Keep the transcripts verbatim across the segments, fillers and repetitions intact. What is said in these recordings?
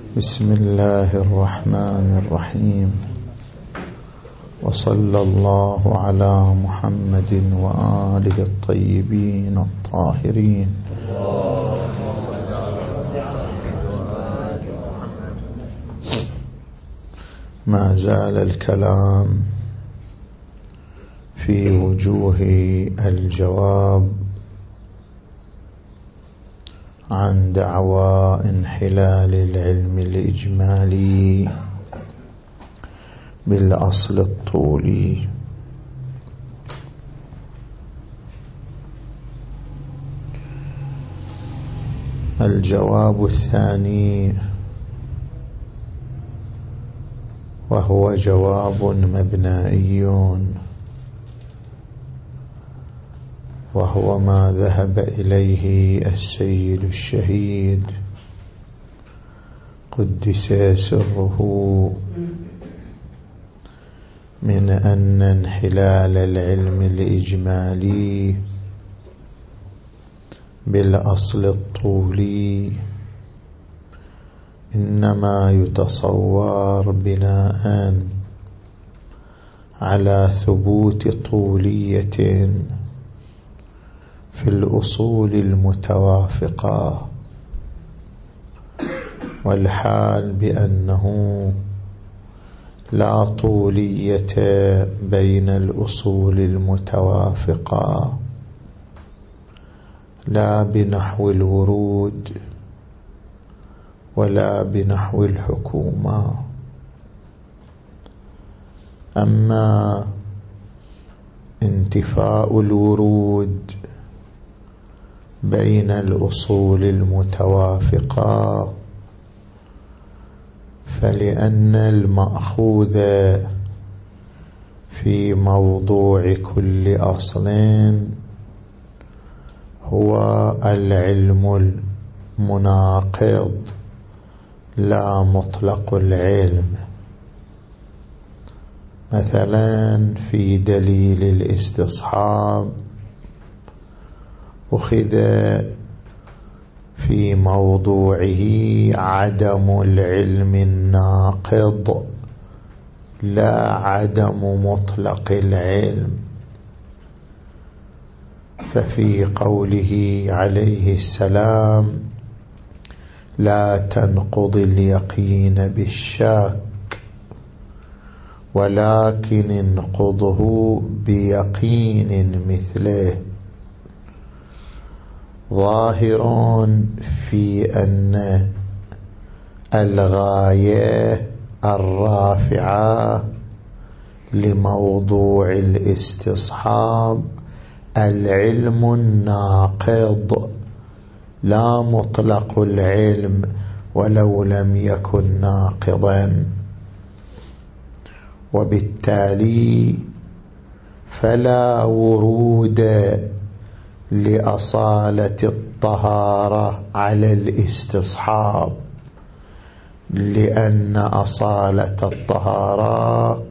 بسم الله الرحمن الرحيم، وصلى الله على محمد وآله الطيبين الطاهرين. ما زال الكلام في وجوه الجواب عن دعوى انحلال العلم الإجمالي بالأصل الطولي. الجواب الثاني، وهو جواب مبنائي، وهو ما ذهب إليه السيد الشهيد قدس سره من أن انحلال العلم الإجمالي بالأصل الطولي إنما يتصور بناء على ثبوت طولية في الأصول المتوافقة، والحال بأنه لا طولية بين الأصول المتوافقة، لا بنحو الورود ولا بنحو الحكومة. أما انتفاء الورود بين الأصول المتوافقة فلأن المأخوذ في موضوع كل أصل هو العلم المناقض لا مطلق العلم. مثلا في دليل الاستصحاب أخذ في موضوعه عدم العلم الناقض لا عدم مطلق العلم، ففي قوله عليه السلام لا تنقض اليقين بالشك ولكن انقضه بيقين مثله، ظاهر في أن الغاية الرافعة لموضوع الاستصحاب العلم الناقض لا مطلق العلم ولو لم يكن ناقضا، وبالتالي فلا ورود لأصالة الطهارة على الاستصحاب، لأن أصالة الطهارة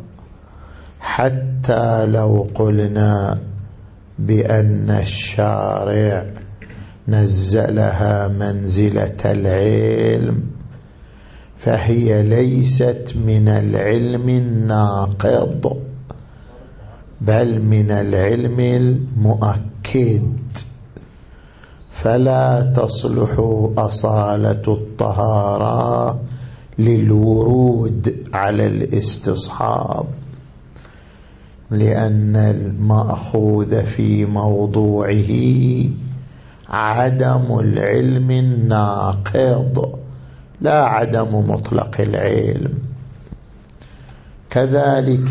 حتى لو قلنا بأن الشارع نزلها منزلة العلم فهي ليست من العلم الناقض بل من العلم المؤكد، فلا تصلح أصالة الطهارة للورود على الاستصحاب، لأن المأخوذ في موضوعه عدم العلم الناقض لا عدم مطلق العلم. كذلك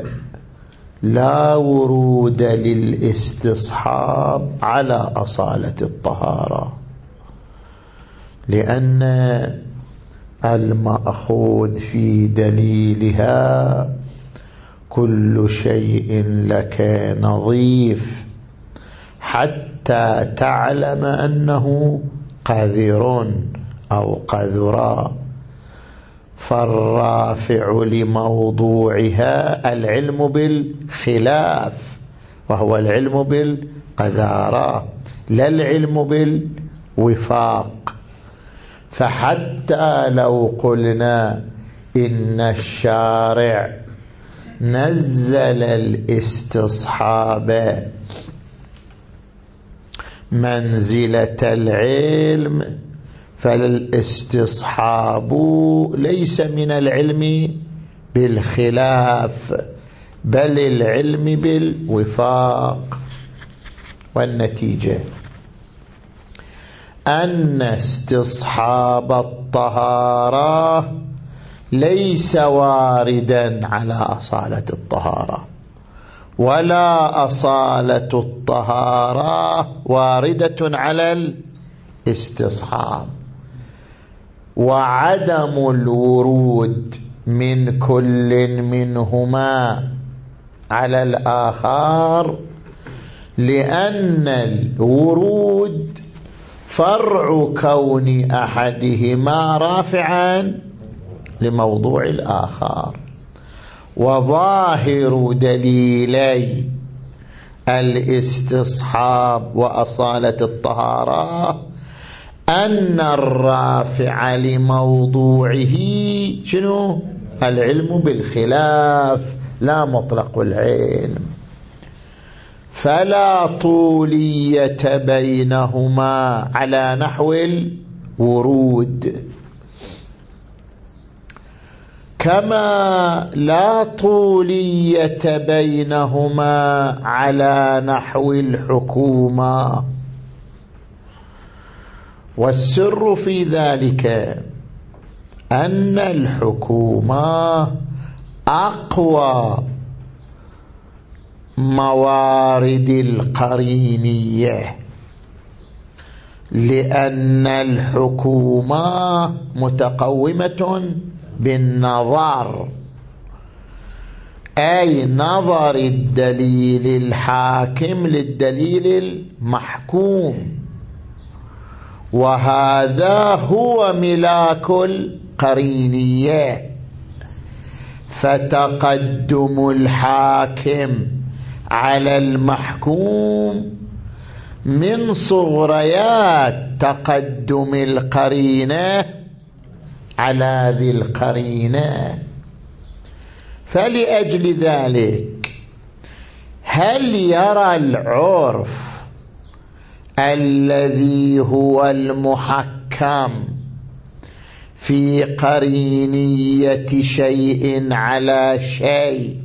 لا ورود للاستصحاب على أصالة الطهارة، لأن المأخوذ في دليلها كل شيء لك نظيف حتى تعلم أنه قذر أو قذرا، فالرافع لموضوعها العلم بالخلاف وهو العلم بالقذارة لا العلم بالوفاق، فحتى لو قلنا إن الشارع نزل الاستصحاب منزلة العلم، فالاستصحاب ليس من العلم بالخلاف بل العلم بالوفاق. والنتيجة أن استصحاب الطهارة ليس واردا على أصالة الطهارة، ولا أصالة الطهارة واردة على الاستصحاب، وعدم الورود من كل منهما على الآخر لأن الورود فرع كون أحدهما رافعا لموضوع الآخر. وظاهر دليلي الاستصحاب وأصالة الطهارة أن الرافع لموضوعه شنو؟ العلم بالخلاف لا مطلق العلم، فلا طولية بينهما على نحو الورود، كما لا طولية بينهما على نحو الحكومة. والسر في ذلك أن الحكومة أقوى موارد القرينية، لأن الحكومة متقومة بالنظر، أي نظر الدليل الحاكم للدليل المحكوم، وهذا هو ملاك القرينية. فتقدم الحاكم على المحكوم من صغريات تقدم القرينة على ذي القرينة. فلأجل ذلك هل يرى العرف الذي هو المحكم في قرينية شيء على شيء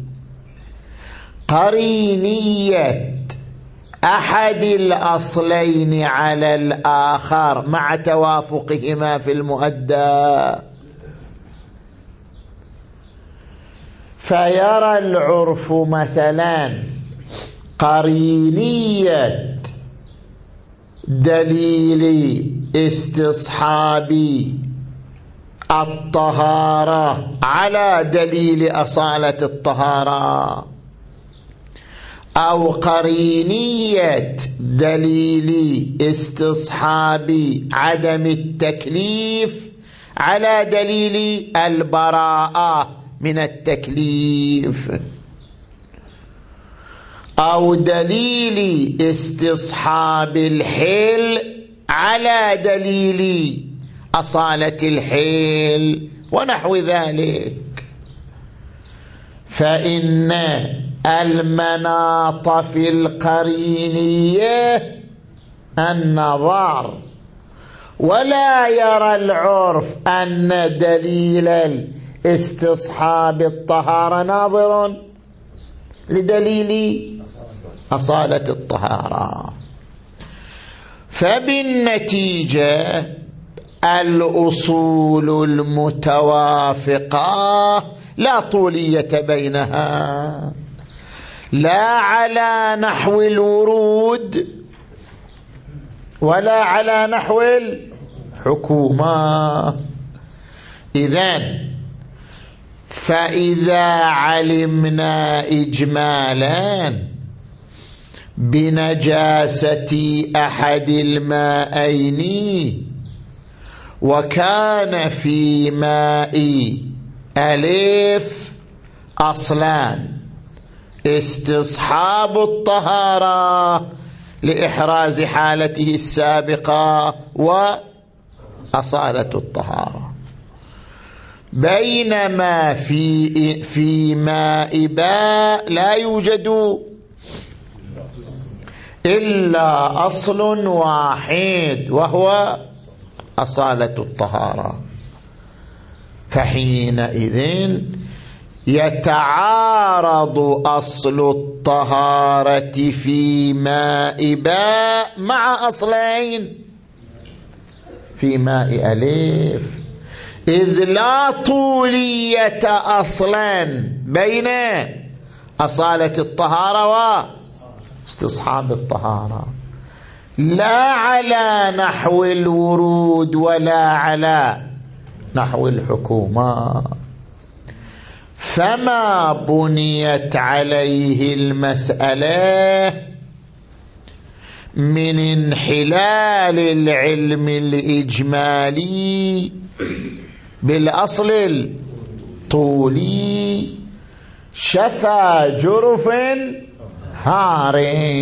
قرينية أحد الأصلين على الآخر مع توافقهما في المؤدى؟ فيرى العرف مثلا قرينية دليل استصحاب الطهارة على دليل أصالة الطهارة، أو قرينية دليل استصحاب عدم التكليف على دليل البراءة من التكليف، أو دليل استصحاب الحل على دليل أصالة الحل ونحو ذلك. فإن المناط في القرينية النظر، ولا يرى العرف أن دليل استصحاب الطهارة ناظر لدليل أصالة الطهارة. فبالنتيجة الأصول المتوافقة لا طولية بينها، لا على نحو الورود ولا على نحو الحكومة. إذن فإذا علمنا إجمالا بنجاسة أحد الماءين وكان في ماء ألف أصلان استصحاب الطهارة لإحراز حالته السابقة أصالة الطهارة، بينما في في ماء باء لا يوجد إلا أصل واحد وهو أصالة الطهارة، فحينئذ يتعارض أصل الطهارة في ماء باء مع أصلين في ماء ألف، إذ لا طولية أصلا بين أصالة الطهارة واستصحاب الطهارة، لا على نحو الورود ولا على نحو الحكومة. فما بنيت عليه المسألة من انحلال العلم الإجمالي بالأصل الطولي شفى جرف هار.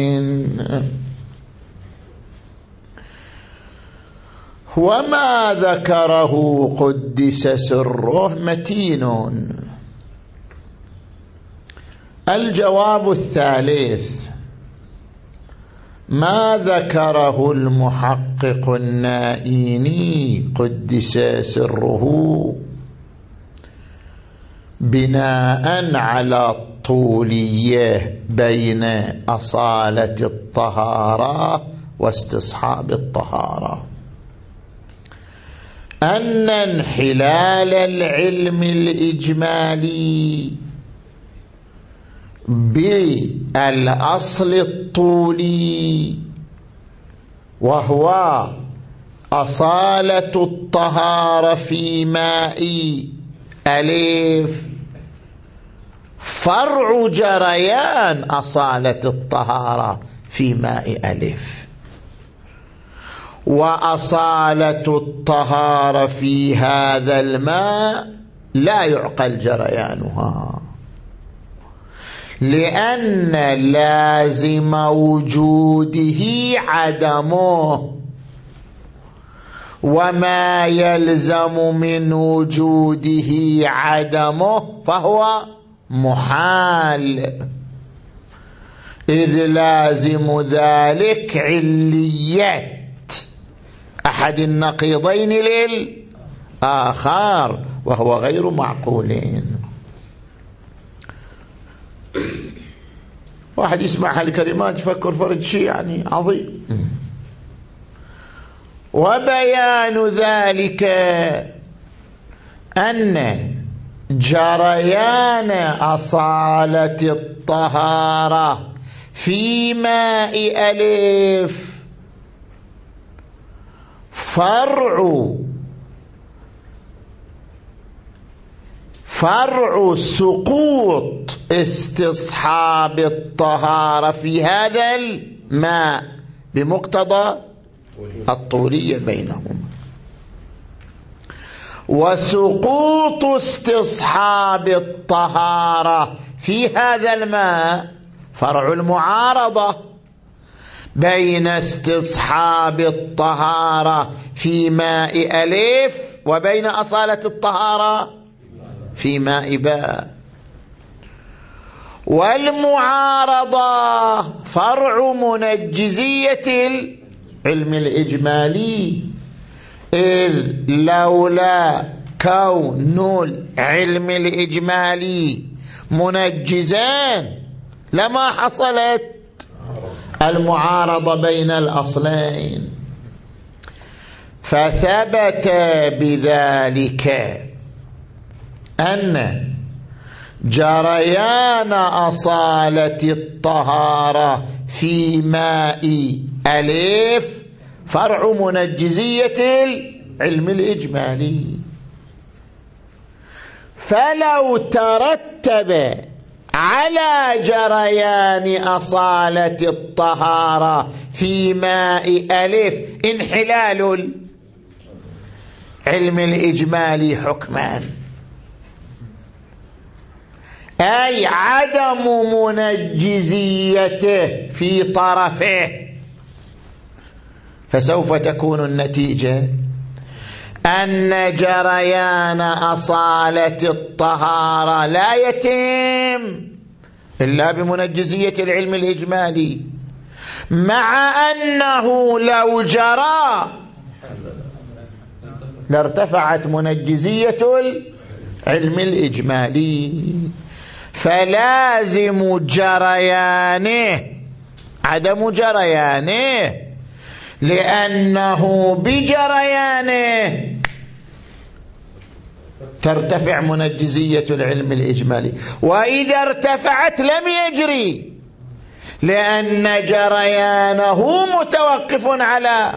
وما ذكره قدس سره متين. الجواب الثالث ما ذكره المحقق النائيني قدس سره بناء على الطولية بين أصالة الطهارة واستصحاب الطهارة، أن انحلال العلم الإجمالي بالأصل الطولي وهو أصالة الطهارة في ماء ألف فرع جريان أصالة الطهارة في ماء ألف، وأصالة الطهارة في هذا الماء لا يعقل جريانها، لأن لازم وجوده عدمه، وما يلزم من وجوده عدمه فهو محال، إذ لازم ذلك علية أحد النقيضين للآخر وهو غير معقولين. واحد يسمع هالكلمات يفكر فرد شيء يعني عظيم. وبيان ذلك أن جريان أصالة الطهارة في ماء ألف فرع فرع سقوط استصحاب الطهارة في هذا الماء بمقتضى الطولية بينهما، وسقوط استصحاب الطهارة في هذا الماء فرع المعارضة بين استصحاب الطهارة في ماء ألف وبين أصالة الطهارة في ماء باء، والمعارضة فرع منجزية العلم الإجمالي، إذ لولا كون العلم الإجمالي منجزان لما حصلت المعارضة بين الأصلين. فثبت بذلك أن جريان أصالة الطهارة في ماء ألف فرع منجزية العلم الإجمالي، فلو ترتب على جريان أصالة الطهارة في ماء ألف انحلال العلم الإجمالي حكمان، أي عدم منجزيته في طرفه، فسوف تكون النتيجة أن جريان أصالة الطهارة لا يتم إلا بمنجزية العلم الإجمالي، مع أنه لو جرى لارتفعت منجزية العلم الإجمالي. فلازم جريانه عدم جريانه، لأنه بجريانه ترتفع منجزية العلم الإجمالي، وإذا ارتفعت لم يجري لأن جريانه متوقف على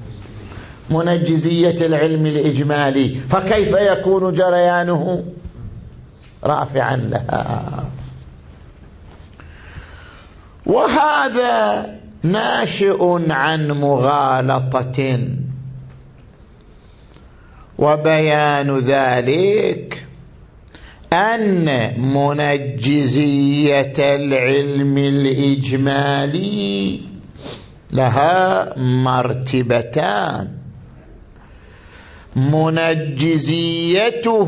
منجزية العلم الإجمالي، فكيف يكون جريانه رافعا لها؟ وهذا ناشئ عن مغالطة، وبيان ذلك أن منجزية العلم الإجمالي لها مرتبتان: منجزيته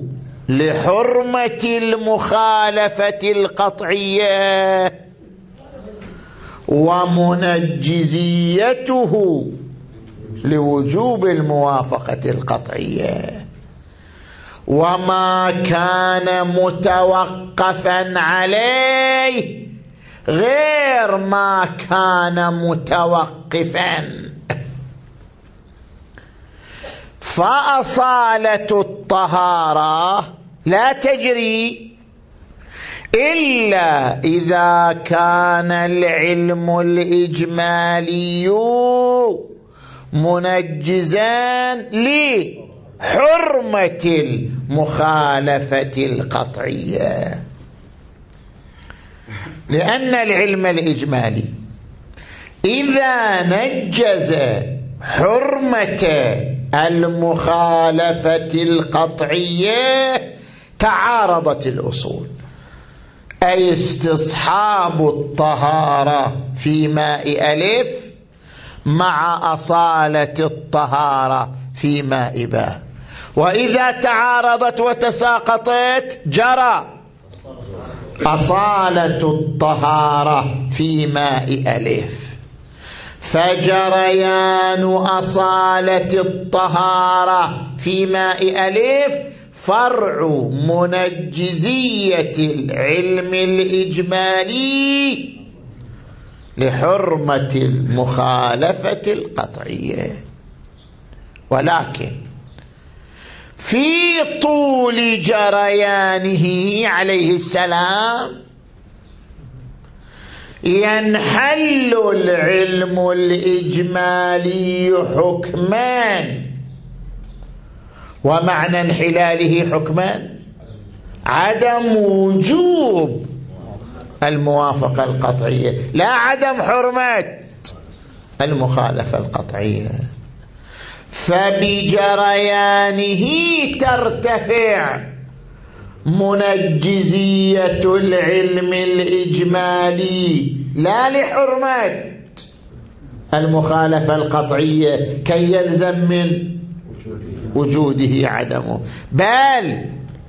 لحرمة المخالفة القطعية، ومنجزيته لوجوب الموافقة القطعية. وما كان متوقفا عليه غير ما كان متوقفا. فأصالة الطهارة لا تجري إلا إذا كان العلم الإجمالي منجزا لحرمة المخالفة القطعية، لأن العلم الإجمالي إذا نجز حرمة المخالفة القطعية تعارضت الأصول، أي استصحاب الطهارة في ماء ألف مع أصالة الطهارة في ماء باء، وإذا تعارضت وتساقطت جرى أصالة الطهارة في ماء ألف. فجريان أصالة الطهارة في ماء ألف فرع منجزية العلم الإجمالي لحرمة المخالفة القطعية. ولكن في طول جريانه عليه السلام ينحل العلم الإجمالي حكمان، ومعنى انحلاله حكمان عدم وجوب الموافقة القطعية، لا عدم حرمة المخالفة القطعية. فبجريانه ترتفع منجزية العلم الإجمالي لا لحرمة المخالفة القطعية كي يلزم من وجوده عدمه، بل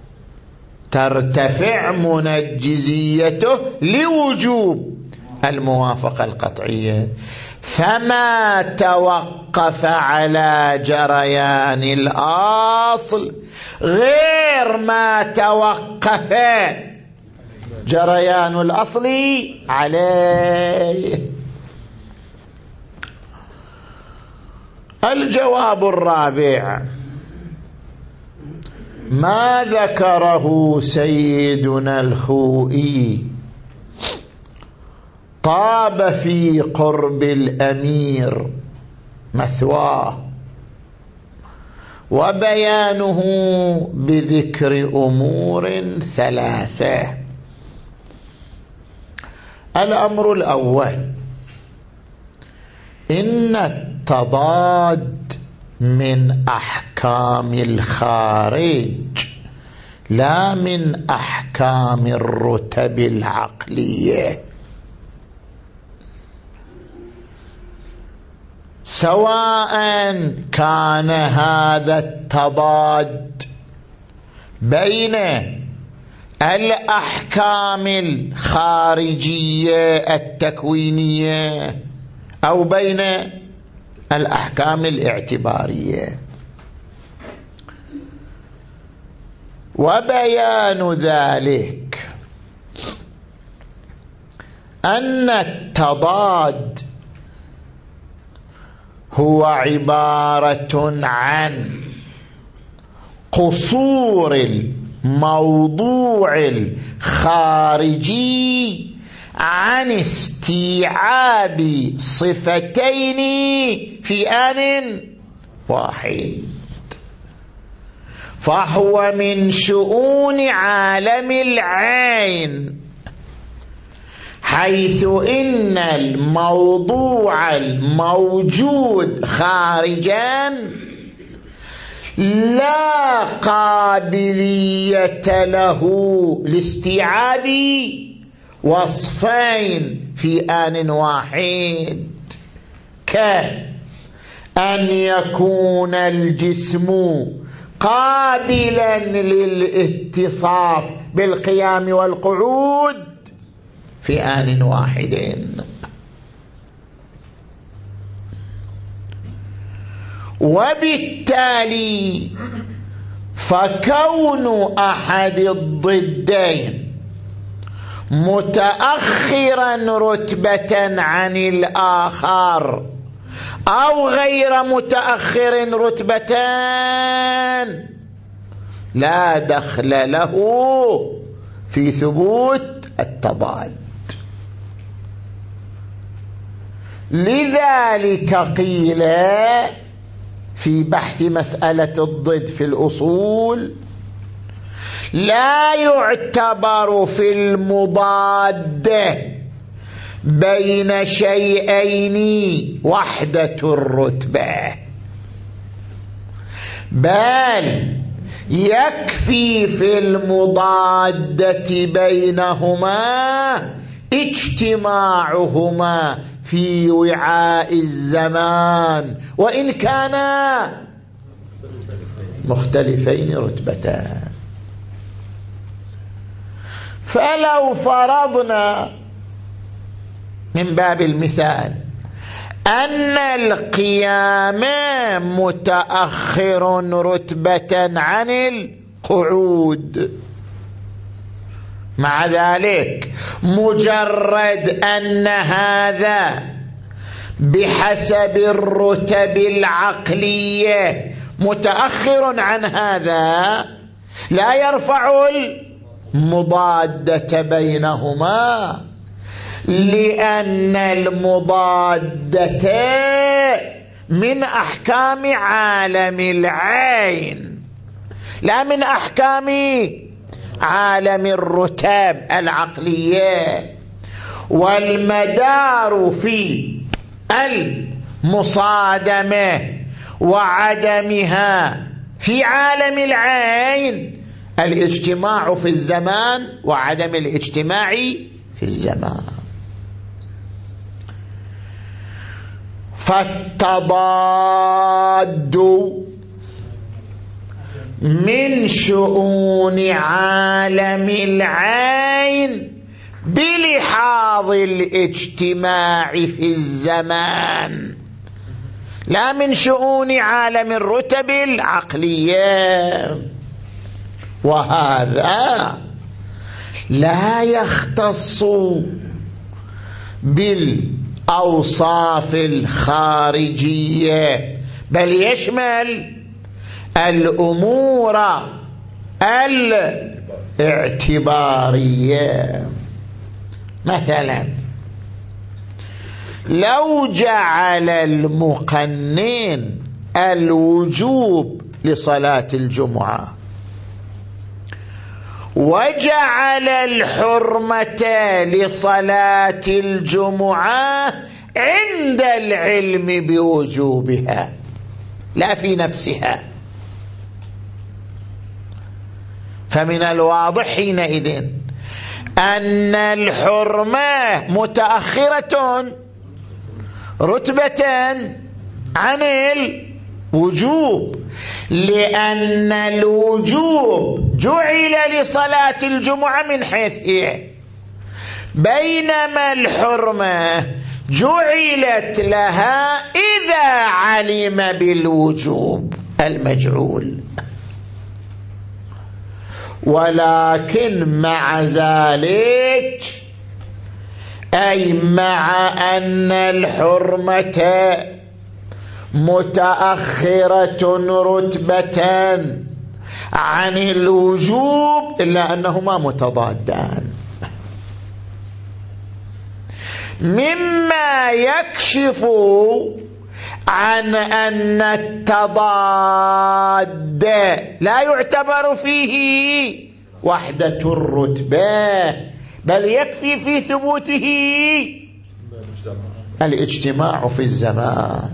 ترتفع منجزيته لوجوب الموافقة القطعية. فما توقف على جريان الأصل غير ما توقف جريان الأصل عليه. الجواب الرابع ما ذكره سيدنا الخوئي طاب في قرب الأمير مثواه، وبيانه بذكر أمور ثلاثة. الأمر الأول: إن التضاد من أحكام الخارج لا من أحكام الرتب العقلية. سواء كان هذا التضاد بين الأحكام الخارجية التكوينية أو بين الأحكام الاعتبارية. وبيان ذلك أن التضاد هو عبارة عن قصور الموضوع الخارجي عن استيعاب صفتين في آن واحد، فهو من شؤون عالم العين، حيث إن الموضوع الموجود خارجا لا قابلية له لاستيعاب وصفين في آن واحد، كأن يكون الجسم قابلا للاتصاف بالقيام والقعود في آن واحد. وبالتالي فكون أحد الضدين متأخرا رتبة عن الآخر أو غير متأخر رتبة لا دخل له في ثبوت التضاد. لذلك قيل في بحث مسألة الضد في الأصول لا يعتبر في المضاد بين شيئين وحدة الرتبة، بل يكفي في المضادة بينهما اجتماعهما في وعاء الزمان وإن كانا مختلفين رتبتان. فلو فرضنا من باب المثال أن القيام متأخر رتبة عن القعود، مع ذلك مجرد أن هذا بحسب الرتب العقلية متأخر عن هذا لا يرفع المضادة بينهما، لأن المضادة من أحكام عالم العين لا من أحكام عالم الرتب العقلية. والمدار في المصادمة وعدمها في عالم العين الاجتماع في الزمان وعدم الاجتماع في الزمان. فالتضاد من شؤون عالم العين بلحاظ الاجتماع في الزمان، لا من شؤون عالم الرتب العقلية. وهذا لا يختص بالأوصاف الخارجية، بل يشمل الأمور الاعتبارية. مثلا لو جعل المقنن الوجوب لصلاة الجمعة وجعل الحرمة لصلاة الجمعة عند العلم بوجوبها لا في نفسها، فمن الواضح حينئذ أن الحرمة متأخرة رتبة عن الوجوب، لأن الوجوب جعل لصلاة الجمعة من حيث هي، بينما الحرمة جعلت لها إذا علم بالوجوب المجعول. ولكن مع ذلك، أي مع أن الحرمة متأخرة رتبة عن الوجوب، إلا أنهما متضادان، مما يكشف عن أن التضاد لا يعتبر فيه وحدة الرتبة، بل يكفي في ثبوته الاجتماع في الزمان.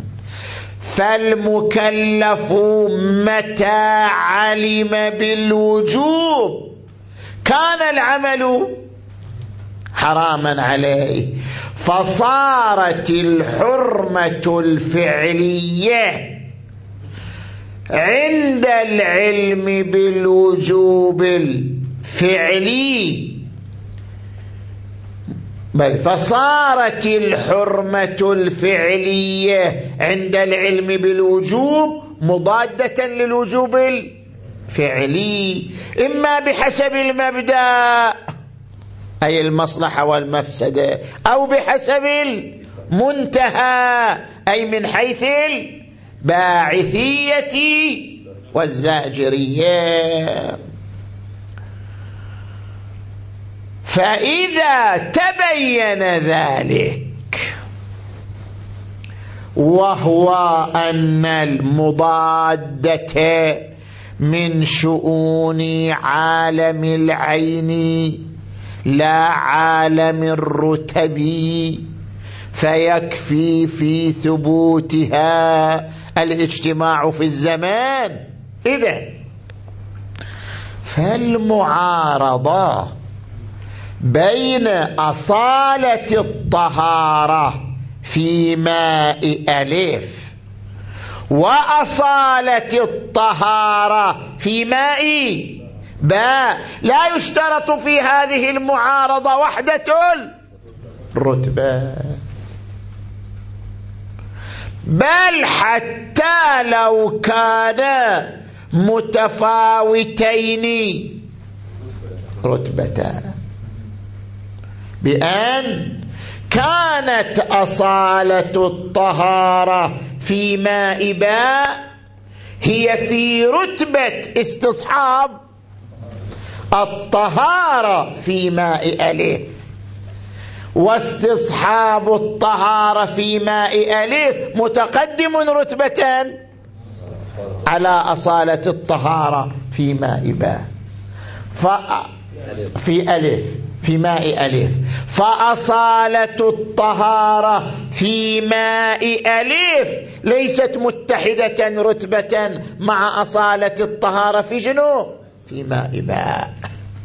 فالمكلف متى علم بالوجوب كان العمل حراما عليه، فصارت الحرمة الفعلية عند العلم بالوجوب الفعلي، بل فصارت الحرمة الفعلية عند العلم بالوجوب مضادة للوجوب الفعلي، إما بحسب المبدأ أي المصلحة والمفسدة، أو بحسب المنتهى أي من حيث الباعثية والزاجرية. فإذا تبين ذلك، وهو أن المضادة من شؤون عالم العين لا عالم الرتب، فيكفي في ثبوتها الاجتماع في الزمان، إذن فالمعارضة بين أصالة الطهارة في ماء ألف وأصالة الطهارة في ماء باء لا يشترط في هذه المعارضة وحدة الرتبة، بل حتى لو كان متفاوتين رتبتان، بأن كانت أصالة الطهارة في ماء باء هي في رتبة استصحاب الطهارة في ماء ألف، واستصحاب الطهارة في ماء ألف متقدم رتبة على أصالة الطهارة في ماء باء في ألف في ماء ألف، فأصالة الطهارة في ماء ألف ليست متحدة رتبة مع أصالة الطهارة في جنوب في ماء باء،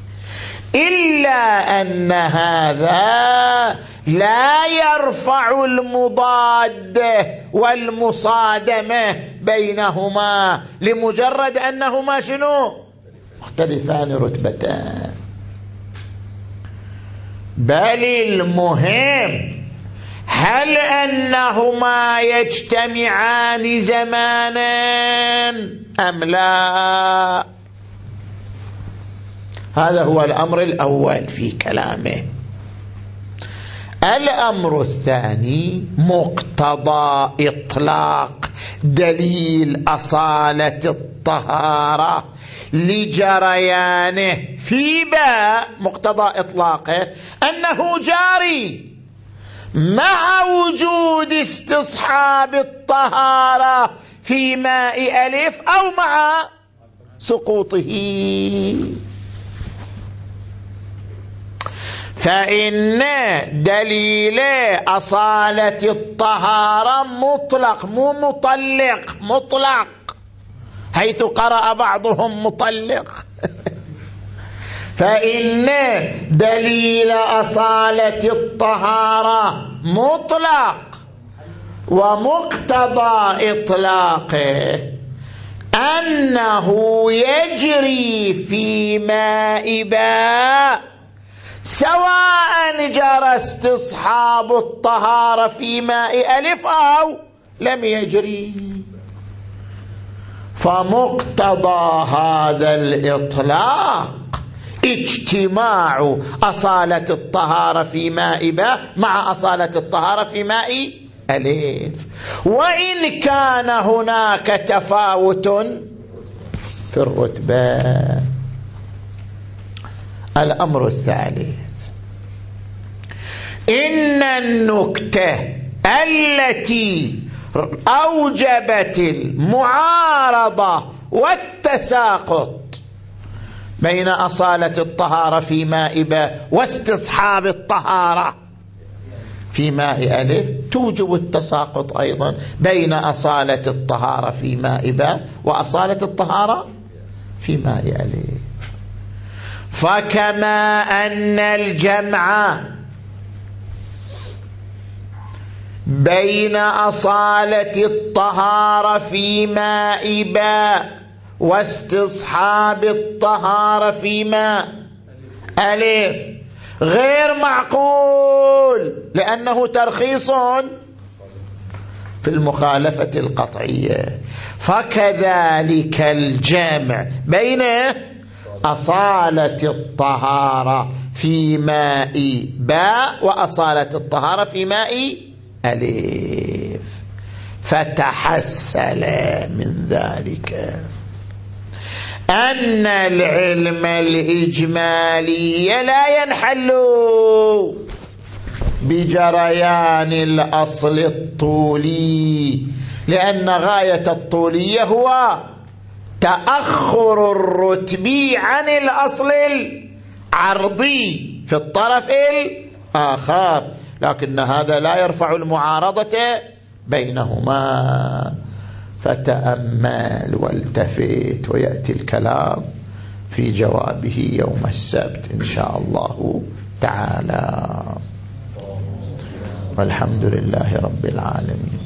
إلا أن هذا لا يرفع المضادة والمصادمة بينهما لمجرد أنهما شنو مختلفان رتبتان، بل المهم هل أنهما يجتمعان زمانا أم لا. هذا هو الأمر الأول في كلامه. الأمر الثاني مقتضى إطلاق دليل أصالة الطهارة لجريانه في باء، مقتضى إطلاقه أنه جاري مع وجود استصحاب الطهارة في ماء ألف أو مع سقوطه، فإن دليل أصالة الطهارة مطلق مو مطلق، مطلق حيث قرأ بعضهم مطلق فإن دليل أصالة الطهارة مطلق، ومقتضى إطلاقه أنه يجري في ماء باء سواء جرى استصحاب الطهارة في ماء ألف أو لم يجري. فمقتضى هذا الإطلاق اجتماع أصالة الطهارة في ماء باء مع أصالة الطهارة في ماء ألف، وإن كان هناك تفاوت في الرتبة. الأمر الثالث، إن النكتة التي أوجبت المعارضة والتساقط بين أصالة الطهارة في ماء باء واستصحاب الطهارة في ماء ألف توجب التساقط أيضا بين أصالة الطهارة في ماء باء وأصالة الطهارة في ماء ألف. فكما أن الجمع بين أصالة الطهارة في ماء باء واستصحاب الطهارة في ماء ألف غير معقول لأنه ترخيص في المخالفة القطعية، فكذلك الجمع بين أصالة الطهارة في ماء باء وأصالة الطهارة في ماء ألف. فتحصل من ذلك أن العلم الإجمالي لا ينحل بجريان الأصل الطولي، لأن غاية الطولية هو تأخر الرتبي عن الأصل العرضي في الطرف الآخر، لكن هذا لا يرفع المعارضة بينهما. فتأمل والتفت ويأتي الكلام في جوابه يوم السبت إن شاء الله تعالى. والحمد لله رب العالمين.